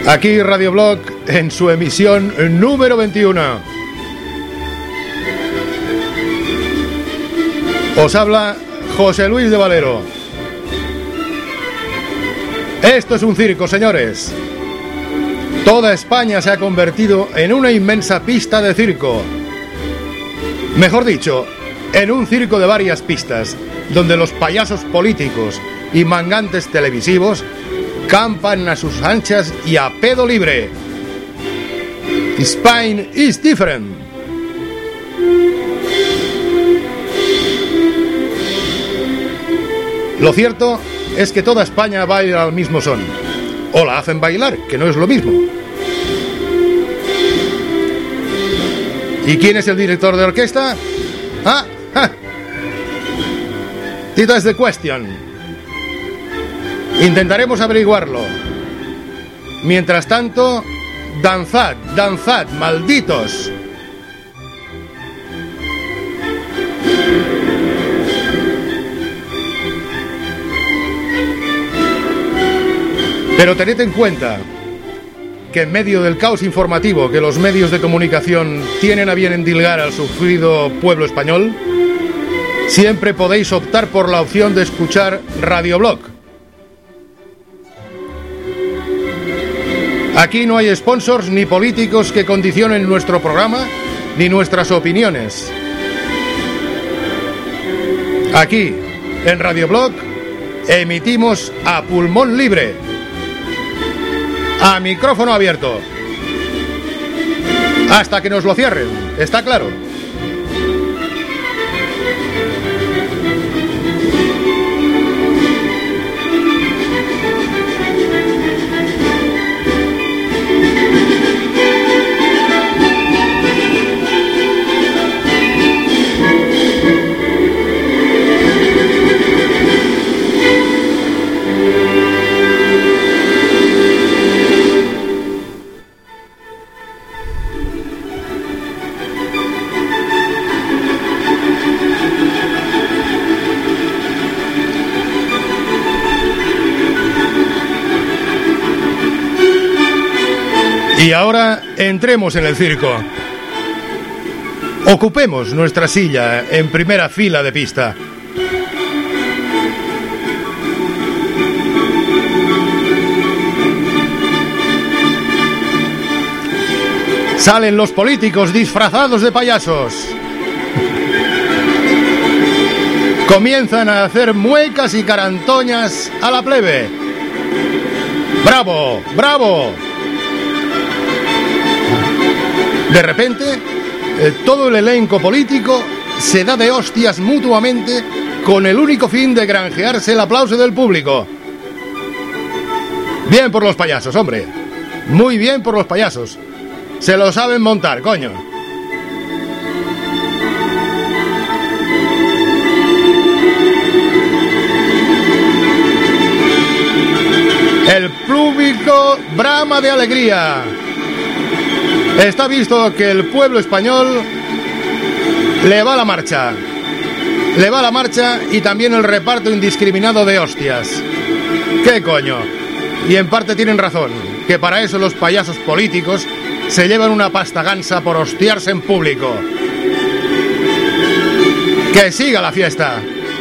Aquí Radio Blog en su emisión número 21. Os habla José Luis de Valero. Esto es un circo, señores. Toda España se ha convertido en una inmensa pista de circo. Mejor dicho, en un circo de varias pistas, donde los payasos políticos y mangantes televisivos campan a sus anchas y a pedo libre. Spain is different. Lo cierto es que toda España baila al mismo son. O la hacen bailar, que no es lo mismo. ¿Y quién es el director de orquesta? That is the question. Intentaremos averiguarlo. Mientras tanto, danzad, danzad, malditos. Pero tened en cuenta que en medio del caos informativo que los medios de comunicación tienen a bien endilgar al sufrido pueblo español, siempre podéis optar por la opción de escuchar Radio Blog. Aquí no hay sponsors ni políticos que condicionen nuestro programa ni nuestras opiniones. Aquí, en Radio Blog, emitimos a pulmón libre, a micrófono abierto, hasta que nos lo cierren, ¿está claro? Y ahora entremos en el circo. Ocupemos nuestra silla en primera fila de pista. Salen los políticos disfrazados de payasos. Comienzan a hacer muecas y carantoñas a la plebe. ¡Bravo! ¡Bravo! De repente, todo el elenco político se da de hostias mutuamente con el único fin de granjearse el aplauso del público. Bien por los payasos, hombre. Muy bien por los payasos. Se lo saben montar, coño. El público brama de alegría. Está visto que el pueblo español le va la marcha. Le va la marcha y también el reparto indiscriminado de hostias. ¿Qué coño? Y en parte tienen razón, que para eso los payasos políticos se llevan una pasta gansa por hostiarse en público. ¡Que siga la fiesta!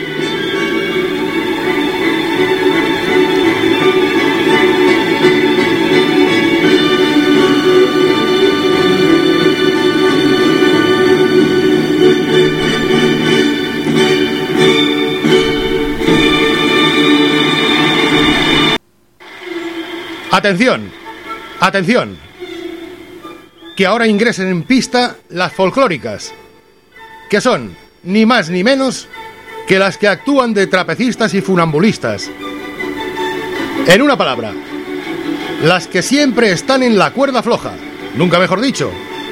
Atención, atención, que ahora ingresen en pista las folclóricas, que son ni más ni menos que las que actúan de trapecistas y funambulistas. En una palabra, las que siempre están en la cuerda floja, nunca mejor dicho.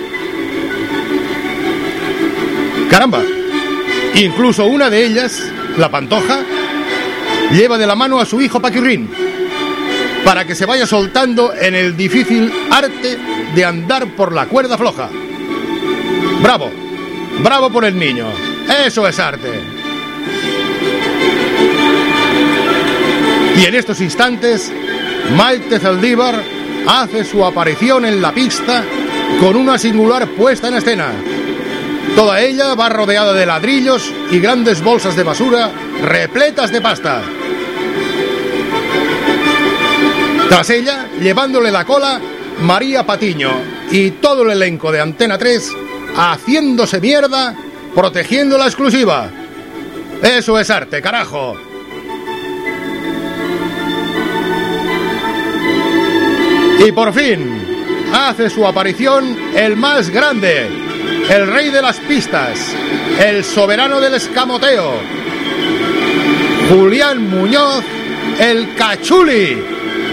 Caramba, incluso una de ellas, la Pantoja, lleva de la mano a su hijo Paquirrín, para que se vaya soltando en el difícil arte de andar por la cuerda floja. ¡Bravo! ¡Bravo por el niño! ¡Eso es arte! Y en estos instantes, Maite Zaldívar hace su aparición en la pista con una singular puesta en escena. Toda ella va rodeada de ladrillos y grandes bolsas de basura repletas de pasta. Tras ella, llevándole la cola, María Patiño y todo el elenco de Antena 3 haciéndose mierda, protegiendo la exclusiva. Eso es arte, carajo. Y por fin hace su aparición el más grande, el rey de las pistas, el soberano del escamoteo, Julián Muñoz, el Cachuli.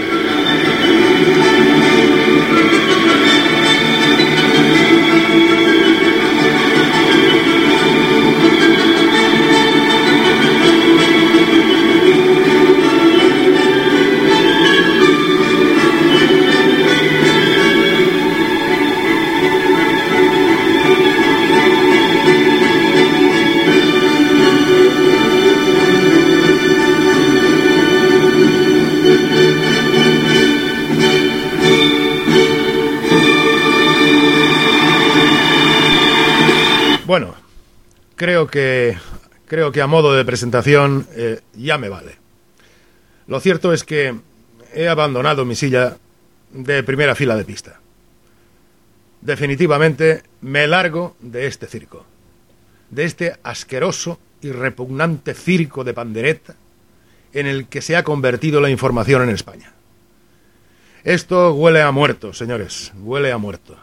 Bueno, creo que a modo de presentación ya me vale. Lo cierto es que he abandonado mi silla de primera fila de pista. Definitivamente me largo de este circo, de este asqueroso y repugnante circo de pandereta en el que se ha convertido la información en España. Esto huele a muerto, señores, huele a muerto.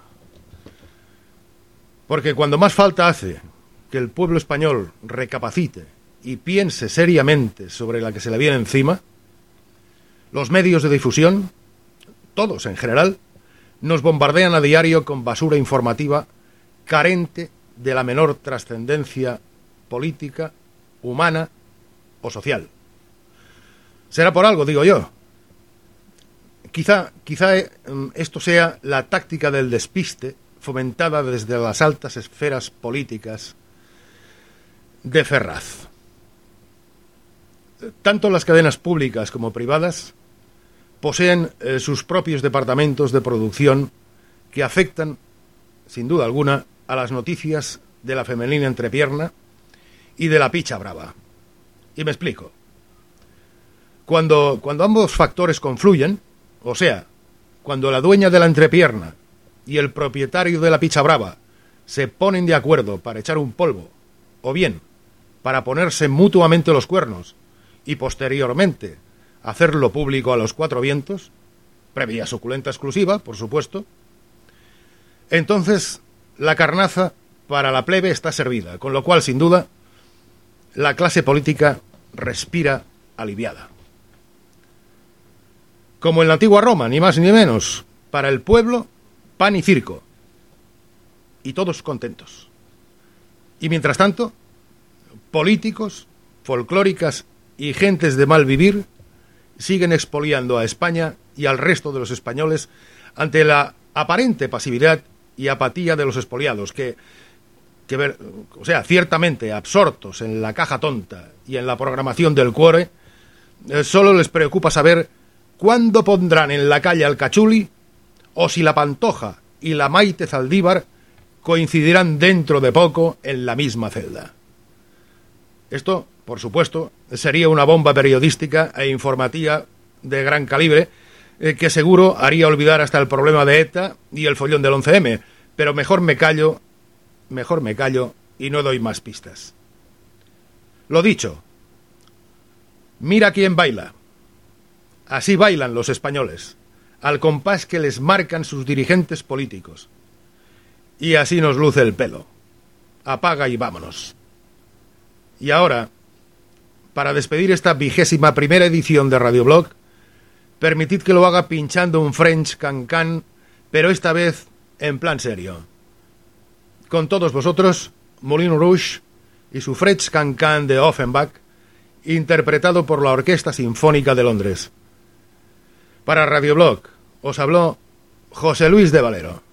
Porque cuando más falta hace que el pueblo español recapacite y piense seriamente sobre la que se le viene encima, los medios de difusión, todos en general, nos bombardean a diario con basura informativa carente de la menor trascendencia política, humana o social. Será por algo, digo yo. Quizá esto sea la táctica del despiste fomentada desde las altas esferas políticas de Ferraz. Tanto las cadenas públicas como privadas poseen sus propios departamentos de producción que afectan, sin duda alguna, a las noticias de la femenina entrepierna y de la picha brava. Y me explico. Cuando ambos factores confluyen, o sea, cuando la dueña de la entrepierna y el propietario de la picha brava se ponen de acuerdo para echar un polvo, o bien para ponerse mutuamente los cuernos y posteriormente hacerlo público a los cuatro vientos, previa suculenta exclusiva, por supuesto, entonces la carnaza para la plebe está servida, con lo cual, sin duda, la clase política respira aliviada. Como en la antigua Roma, ni más ni menos, para el pueblo, pan y circo. Y todos contentos. Y mientras tanto, políticos, folclóricas y gentes de mal vivir siguen expoliando a España y al resto de los españoles ante la aparente pasividad y apatía de los expoliados, que ciertamente absortos en la caja tonta y en la programación del cuore, solo les preocupa saber cuándo pondrán en la calle al Cachuli o si la Pantoja y la Maite Zaldívar coincidirán dentro de poco en la misma celda. Esto, por supuesto, sería una bomba periodística e informativa de gran calibre que seguro haría olvidar hasta el problema de ETA y el follón del 11M, pero mejor me callo y no doy más pistas. Lo dicho, mira quién baila. Así bailan los españoles, al compás que les marcan sus dirigentes políticos. Y así nos luce el pelo. Apaga y vámonos. Y ahora, para despedir esta 21ª edición de Radioblog, permitid que lo haga pinchando un French Cancan, pero esta vez en plan serio. Con todos vosotros, Moulin Rouge y su French Cancan de Offenbach, interpretado por la Orquesta Sinfónica de Londres. Para Radioblog os habló José Luis de Valero.